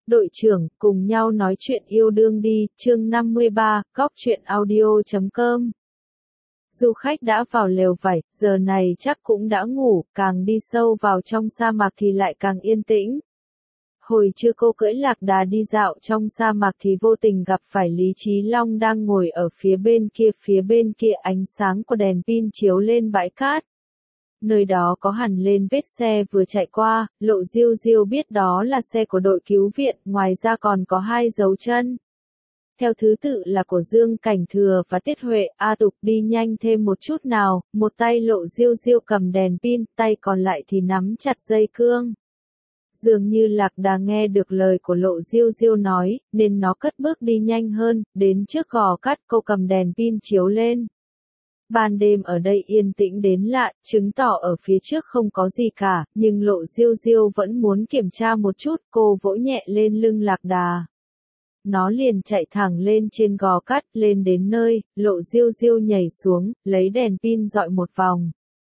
Đội trưởng, cùng nhau nói chuyện yêu đương đi, chương 53, góc truyện audio.com. Du khách đã vào lều vải, giờ này chắc cũng đã ngủ, càng đi sâu vào trong sa mạc thì lại càng yên tĩnh. Hồi trưa cô cưỡi lạc đà đi dạo trong sa mạc thì vô tình gặp phải Lý Chí Long đang ngồi ở phía bên kia ánh sáng của đèn pin chiếu lên bãi cát. Nơi đó có hẳn lên vết xe vừa chạy qua, Lộ Diêu Diêu biết đó là xe của đội cứu viện, ngoài ra còn có 2 dấu chân. Theo thứ tự là của Dương Cảnh Thừa và Tiết Huệ, A Tục đi nhanh thêm một chút nào, một tay Lộ Diêu Diêu cầm đèn pin, tay còn lại thì nắm chặt dây cương. Dường như lạc đà nghe được lời của Lộ Diêu Diêu nói, nên nó cất bước đi nhanh hơn, đến trước gò cát cô cầm đèn pin chiếu lên. Ban đêm ở đây yên tĩnh đến lạ, chứng tỏ ở phía trước không có gì cả, nhưng Lộ Diêu Diêu vẫn muốn kiểm tra một chút, cô vỗ nhẹ lên lưng lạc đà. Nó liền chạy thẳng lên trên gò cát, lên đến nơi, Lộ Diêu Diêu nhảy xuống, lấy đèn pin dọi một vòng.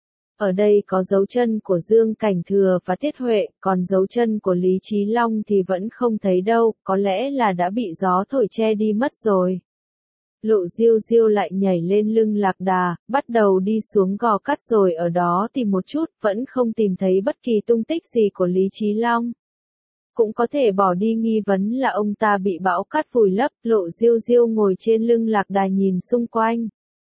Ở đây có dấu chân của Dương Cảnh Thừa và Tiết Huệ, còn dấu chân của Lý Chí Long thì vẫn không thấy đâu, có lẽ là đã bị gió thổi che đi mất rồi. Lộ Diêu Diêu lại nhảy lên lưng lạc đà, bắt đầu đi xuống gò cát rồi ở đó tìm một chút, vẫn không tìm thấy bất kỳ tung tích gì của Lý Chí Long. Cũng có thể bỏ đi nghi vấn là ông ta bị bão cát vùi lấp, Lộ Diêu Diêu ngồi trên lưng lạc đà nhìn xung quanh.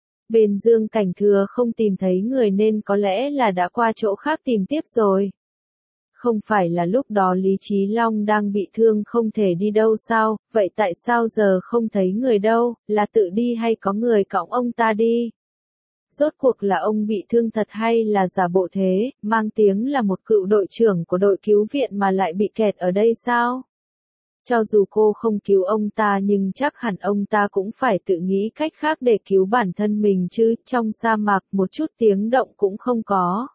Bên Dương Cảnh Thừa không tìm thấy người nên có lẽ là đã qua chỗ khác tìm tiếp rồi. Không phải là lúc đó Lý Chí Long đang bị thương không thể đi đâu sao, vậy tại sao giờ không thấy người đâu, là tự đi hay có người cõng ông ta đi? Rốt cuộc là ông bị thương thật hay là giả bộ thế, mang tiếng là một cựu đội trưởng của đội cứu viện mà lại bị kẹt ở đây sao? Cho dù cô không cứu ông ta nhưng chắc hẳn ông ta cũng phải tự nghĩ cách khác để cứu bản thân mình chứ, trong sa mạc một chút tiếng động cũng không có.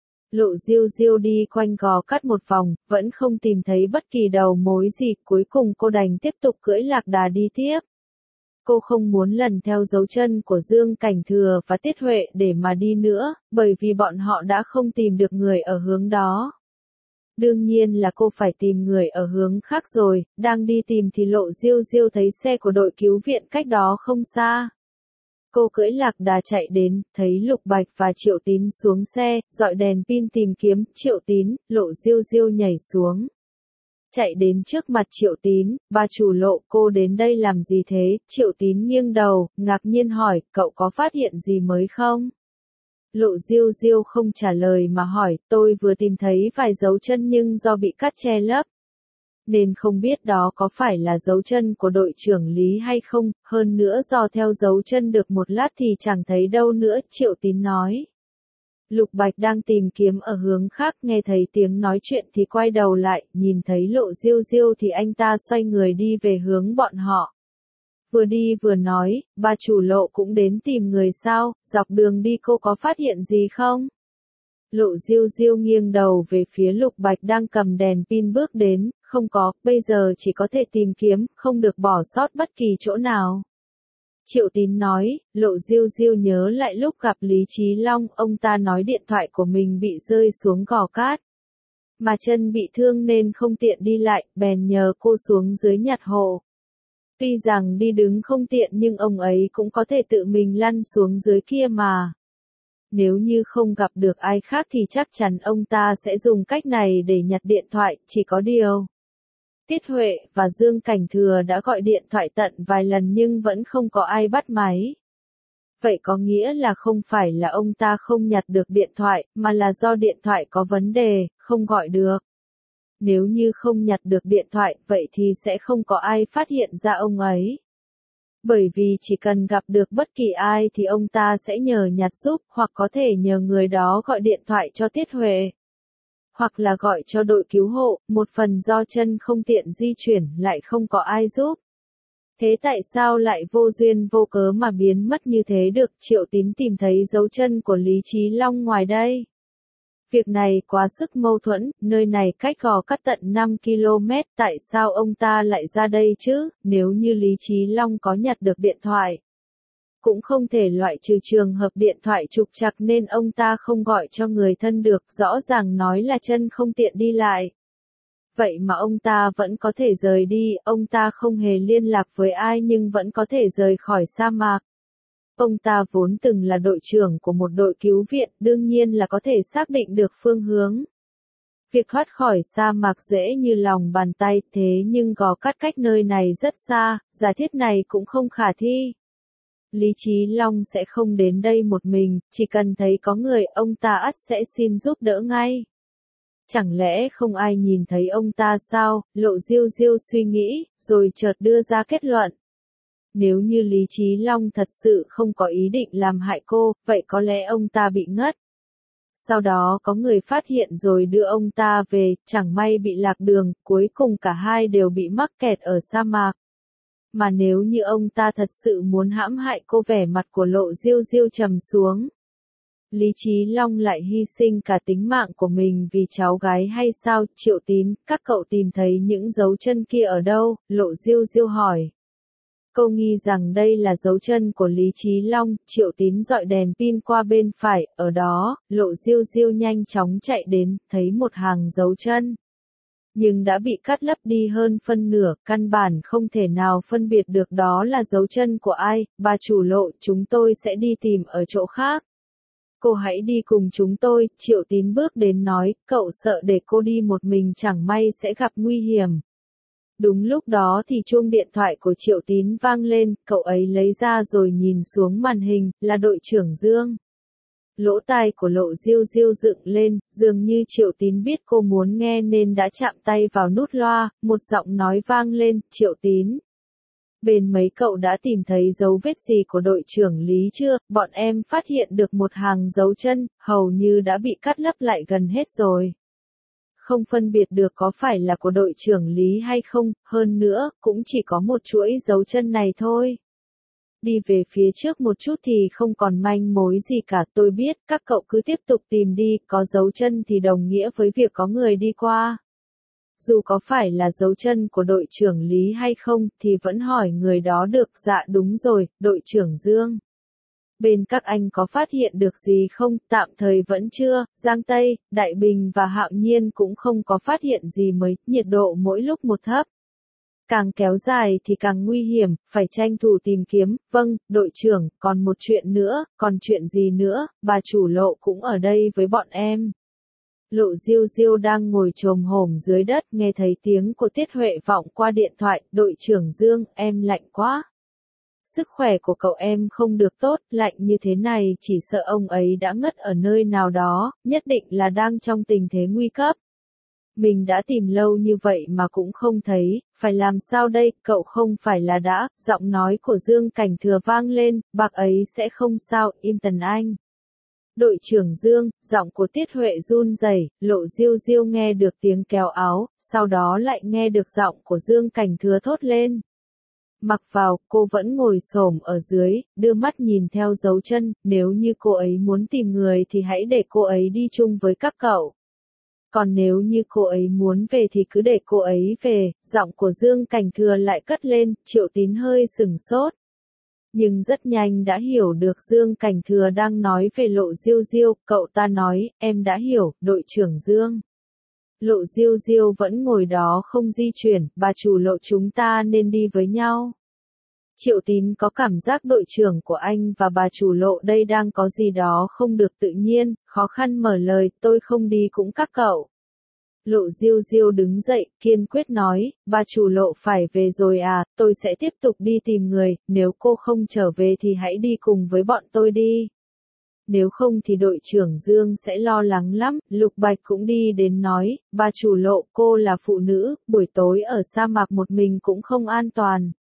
Lộ Diêu Diêu đi quanh gò cát một vòng, vẫn không tìm thấy bất kỳ đầu mối gì, cuối cùng cô đành tiếp tục cưỡi lạc đà đi tiếp. Cô không muốn lần theo dấu chân của Dương Cảnh Thừa và Tiết Huệ để mà đi nữa, bởi vì bọn họ đã không tìm được người ở hướng đó. Đương nhiên là cô phải tìm người ở hướng khác rồi, đang đi tìm thì Lộ Diêu Diêu thấy xe của đội cứu viện cách đó không xa. Cô cưỡi lạc đà chạy đến, thấy Lục Bạch và Triệu Tín xuống xe, dọi đèn pin tìm kiếm, Triệu Tín, Lộ Diêu Diêu nhảy xuống. Chạy đến trước mặt Triệu Tín, bà chủ Lộ, cô đến đây làm gì thế? Triệu Tín nghiêng đầu, ngạc nhiên hỏi, cậu có phát hiện gì mới không? Lộ Diêu Diêu không trả lời mà hỏi, tôi vừa tìm thấy vài dấu chân nhưng do bị cát che lấp. Nên không biết đó có phải là dấu chân của đội trưởng Lý hay không, hơn nữa do theo dấu chân được một lát thì chẳng thấy đâu nữa, Triệu Tín nói. Lục Bạch đang tìm kiếm ở hướng khác nghe thấy tiếng nói chuyện thì quay đầu lại, nhìn thấy Lộ Diêu Diêu thì anh ta xoay người đi về hướng bọn họ. Vừa đi vừa nói, bà chủ Lộ cũng đến tìm người sao, dọc đường đi cô có phát hiện gì không? Lộ Diêu Diêu nghiêng đầu về phía Lục Bạch đang cầm đèn pin bước đến, không có, bây giờ chỉ có thể tìm kiếm, không được bỏ sót bất kỳ chỗ nào. Triệu Tín nói, Lộ Diêu Diêu nhớ lại lúc gặp Lý Chí Long, ông ta nói điện thoại của mình bị rơi xuống gò cát. Mà chân bị thương nên không tiện đi lại, bèn nhờ cô xuống dưới nhặt hộ. Tuy rằng đi đứng không tiện nhưng ông ấy cũng có thể tự mình lăn xuống dưới kia mà. Nếu như không gặp được ai khác thì chắc chắn ông ta sẽ dùng cách này để nhặt điện thoại, chỉ có điều. Tiết Huệ và Dương Cảnh Thừa đã gọi điện thoại tận vài lần nhưng vẫn không có ai bắt máy. Vậy có nghĩa là không phải là ông ta không nhặt được điện thoại, mà là do điện thoại có vấn đề, không gọi được. Nếu như không nhặt được điện thoại, vậy thì sẽ không có ai phát hiện ra ông ấy. Bởi vì chỉ cần gặp được bất kỳ ai thì ông ta sẽ nhờ nhặt giúp, hoặc có thể nhờ người đó gọi điện thoại cho Tiết Huệ. Hoặc là gọi cho đội cứu hộ, một phần do chân không tiện di chuyển lại không có ai giúp. Thế tại sao lại vô duyên vô cớ mà biến mất như thế được? Triệu Tín tìm thấy dấu chân của Lý Chí Long ngoài đây. Việc này quá sức mâu thuẫn, nơi này cách gò cát tận 5 km, tại sao ông ta lại ra đây chứ, nếu như Lý Chí Long có nhặt được điện thoại. Cũng không thể loại trừ trường hợp điện thoại trục trặc nên ông ta không gọi cho người thân được, rõ ràng nói là chân không tiện đi lại. Vậy mà ông ta vẫn có thể rời đi, ông ta không hề liên lạc với ai nhưng vẫn có thể rời khỏi sa mạc. Ông ta vốn từng là đội trưởng của một đội cứu viện, đương nhiên là có thể xác định được phương hướng. Việc thoát khỏi sa mạc dễ như lòng bàn tay, thế nhưng Gò Cát cách nơi này rất xa, giả thiết này cũng không khả thi. Lý Chí Long sẽ không đến đây một mình, chỉ cần thấy có người, ông ta ắt sẽ xin giúp đỡ ngay. Chẳng lẽ không ai nhìn thấy ông ta sao? Lộ Diêu Diêu suy nghĩ, rồi chợt đưa ra kết luận. Nếu như Lý Chí Long thật sự không có ý định làm hại cô, vậy có lẽ ông ta bị ngất. Sau đó có người phát hiện rồi đưa ông ta về, chẳng may bị lạc đường, cuối cùng cả hai đều bị mắc kẹt ở sa mạc. Mà nếu như ông ta thật sự muốn hãm hại cô, vẻ mặt của Lộ Diêu Diêu trầm xuống. Lý Chí Long lại hy sinh cả tính mạng của mình vì cháu gái hay sao? Triệu Tín, các cậu tìm thấy những dấu chân kia ở đâu? Lộ Diêu Diêu hỏi. Cô nghi rằng đây là dấu chân của Lý Chí Long, Triệu Tín dọi đèn pin qua bên phải, ở đó, Lộ Diêu Diêu nhanh chóng chạy đến, thấy một hàng dấu chân. Nhưng đã bị cắt lấp đi hơn phân nửa, căn bản không thể nào phân biệt được đó là dấu chân của ai. Bà chủ Lộ, chúng tôi sẽ đi tìm ở chỗ khác. Cô hãy đi cùng chúng tôi, Triệu Tín bước đến nói, cậu sợ để cô đi một mình chẳng may sẽ gặp nguy hiểm. Đúng lúc đó thì chuông điện thoại của Triệu Tín vang lên, cậu ấy lấy ra rồi nhìn xuống màn hình, là đội trưởng Dương. Lỗ tai của Lộ Diêu Diêu dựng lên, dường như Triệu Tín biết cô muốn nghe nên đã chạm tay vào nút loa, một giọng nói vang lên, Triệu Tín. Bên mấy cậu đã tìm thấy dấu vết gì của đội trưởng Lý chưa? Bọn em phát hiện được một hàng dấu chân, hầu như đã bị cắt lấp lại gần hết rồi. Không phân biệt được có phải là của đội trưởng Lý hay không, hơn nữa, cũng chỉ có một chuỗi dấu chân này thôi. Đi về phía trước một chút thì không còn manh mối gì cả, tôi biết, các cậu cứ tiếp tục tìm đi, có dấu chân thì đồng nghĩa với việc có người đi qua. Dù có phải là dấu chân của đội trưởng Lý hay không, thì vẫn hỏi người đó được. Dạ đúng rồi, đội trưởng Dương. Bên các anh có phát hiện được gì không? Tạm thời vẫn chưa, Giang Tây, Đại Bình và Hạo Nhiên cũng không có phát hiện gì mới, nhiệt độ mỗi lúc một thấp. Càng kéo dài thì càng nguy hiểm, phải tranh thủ tìm kiếm. Vâng, đội trưởng, còn một chuyện nữa, còn chuyện gì nữa? Bà chủ Lộ cũng ở đây với bọn em. Lộ Diêu Diêu đang ngồi chồm hổm dưới đất, nghe thấy tiếng của Tiết Huệ vọng qua điện thoại, đội trưởng Dương, em lạnh quá. Sức khỏe của cậu em không được tốt, lạnh như thế này chỉ sợ ông ấy đã ngất ở nơi nào đó, nhất định là đang trong tình thế nguy cấp. Mình đã tìm lâu như vậy mà cũng không thấy, phải làm sao đây, cậu không phải là đã, giọng nói của Dương Cảnh Thừa vang lên, bác ấy sẽ không sao, im Tần Anh. Đội trưởng Dương, giọng của Tiết Huệ run rẩy, Lộ Diêu Diêu nghe được tiếng kéo áo, sau đó lại nghe được giọng của Dương Cảnh Thừa thốt lên. Mặc vào, cô vẫn ngồi xổm ở dưới, đưa mắt nhìn theo dấu chân, nếu như cô ấy muốn tìm người thì hãy để cô ấy đi chung với các cậu. Còn nếu như cô ấy muốn về thì cứ để cô ấy về, giọng của Dương Cảnh Thừa lại cất lên, Triệu Tín hơi sửng sốt. Nhưng rất nhanh đã hiểu được Dương Cảnh Thừa đang nói về Lộ Diêu Diêu, cậu ta nói, em đã hiểu, đội trưởng Dương. Lộ Diêu Diêu vẫn ngồi đó không di chuyển, bà chủ Lộ chúng ta nên đi với nhau. Triệu Tín có cảm giác đội trưởng của anh và bà chủ Lộ đây đang có gì đó không được tự nhiên, khó khăn mở lời, tôi không đi cũng các cậu. Lộ Diêu Diêu đứng dậy, kiên quyết nói, bà chủ Lộ phải về rồi à, tôi sẽ tiếp tục đi tìm người, nếu cô không trở về thì hãy đi cùng với bọn tôi đi. Nếu không thì đội trưởng Dương sẽ lo lắng lắm, Lục Bạch cũng đi đến nói, bà chủ Lộ, cô là phụ nữ, buổi tối ở sa mạc một mình cũng không an toàn.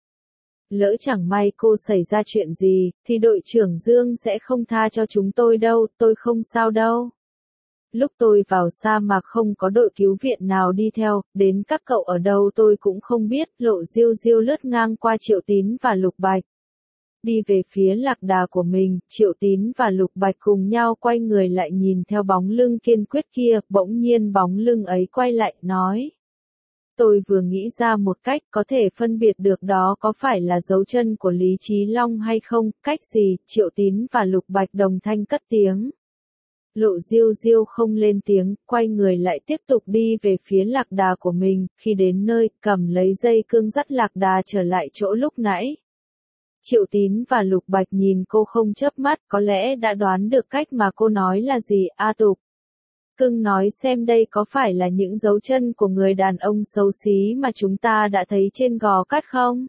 Lỡ chẳng may cô xảy ra chuyện gì, thì đội trưởng Dương sẽ không tha cho chúng tôi đâu, tôi không sao đâu. Lúc tôi vào sa mạc không có đội cứu viện nào đi theo, đến các cậu ở đâu tôi cũng không biết, Lộ Diêu Diêu lướt ngang qua Triệu Tín và Lục Bạch. Đi về phía lạc đà của mình, Triệu Tín và Lục Bạch cùng nhau quay người lại nhìn theo bóng lưng kiên quyết kia, bỗng nhiên bóng lưng ấy quay lại, nói. Tôi vừa nghĩ ra một cách có thể phân biệt được đó có phải là dấu chân của Lý Chí Long hay không, cách gì, Triệu Tín và Lục Bạch đồng thanh cất tiếng. Lộ Diêu Diêu không lên tiếng, quay người lại tiếp tục đi về phía lạc đà của mình, khi đến nơi, cầm lấy dây cương dắt lạc đà trở lại chỗ lúc nãy. Triệu Tín và Lục Bạch nhìn cô không chớp mắt, có lẽ đã đoán được cách mà cô nói là gì. A Tục, cưng nói xem đây có phải là những dấu chân của người đàn ông xấu xí mà chúng ta đã thấy trên gò cát không?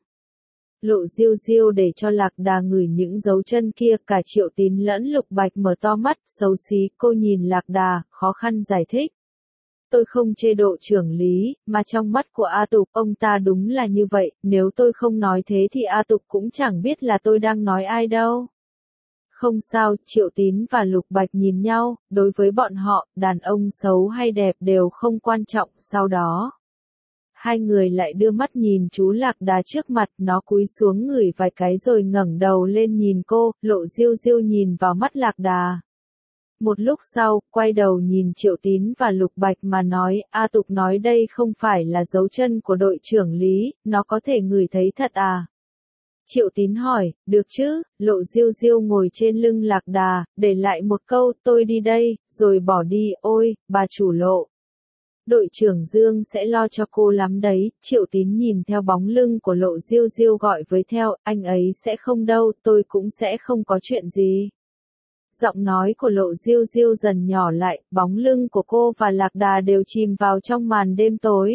Lộ Diêu Diêu để cho lạc đà ngửi những dấu chân kia, cả Triệu Tín lẫn Lục Bạch mở to mắt, xấu xí, cô nhìn lạc đà, khó khăn giải thích. Tôi không chê độ trưởng lý, mà trong mắt của A Tục, ông ta đúng là như vậy, nếu tôi không nói thế thì A Tục cũng chẳng biết là tôi đang nói ai đâu. Không sao, Triệu Tín và Lục Bạch nhìn nhau, đối với bọn họ, đàn ông xấu hay đẹp đều không quan trọng, sau đó. Hai người lại đưa mắt nhìn chú lạc đà trước mặt, nó cúi xuống ngửi vài cái rồi ngẩng đầu lên nhìn cô, Lộ Diêu Diêu nhìn vào mắt lạc đà. Một lúc sau, quay đầu nhìn Triệu Tín và Lục Bạch mà nói, A Tục nói đây không phải là dấu chân của đội trưởng lý, nó có thể ngửi thấy thật à? Triệu Tín hỏi, được chứ, Lộ Diêu Diêu ngồi trên lưng lạc đà, để lại một câu, tôi đi đây, rồi bỏ đi, ôi, bà chủ Lộ. Đội trưởng Dương sẽ lo cho cô lắm đấy, Triệu Tín nhìn theo bóng lưng của Lộ Diêu Diêu gọi với theo, anh ấy sẽ không đâu, tôi cũng sẽ không có chuyện gì. Giọng nói của Lộ Diêu Diêu dần nhỏ lại, bóng lưng của cô và lạc đà đều chìm vào trong màn đêm tối.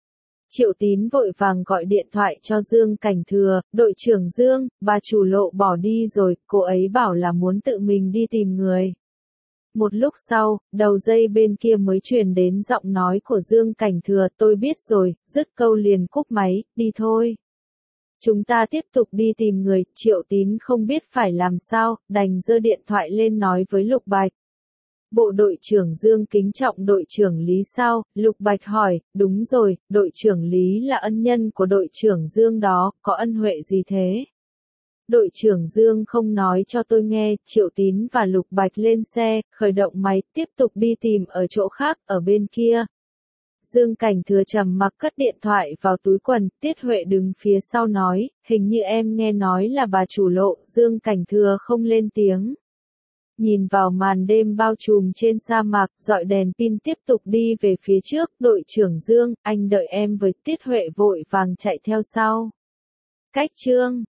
Triệu Tín vội vàng gọi điện thoại cho Dương Cảnh Thừa, đội trưởng Dương, bà chủ Lộ bỏ đi rồi, cô ấy bảo là muốn tự mình đi tìm người. Một lúc sau, đầu dây bên kia mới truyền đến giọng nói của Dương Cảnh Thừa, tôi biết rồi, dứt câu liền cúp máy, đi thôi. Chúng ta tiếp tục đi tìm người, Triệu Tín không biết phải làm sao, đành giơ điện thoại lên nói với Lục Bạch. Bộ đội trưởng Dương kính trọng đội trưởng Lý sao? Lục Bạch hỏi, đúng rồi, đội trưởng Lý là ân nhân của đội trưởng Dương đó, có ân huệ gì thế? Đội trưởng Dương không nói cho tôi nghe, Triệu Tín và Lục Bạch lên xe, khởi động máy, tiếp tục đi tìm ở chỗ khác, ở bên kia. Dương Cảnh Thừa trầm mặc cất điện thoại vào túi quần, Tiết Huệ đứng phía sau nói, hình như em nghe nói là bà chủ Lộ, Dương Cảnh Thừa không lên tiếng. Nhìn vào màn đêm bao trùm trên sa mạc, dọi đèn pin tiếp tục đi về phía trước, đội trưởng Dương, anh đợi em với Tiết Huệ vội vàng chạy theo sau. Cách chương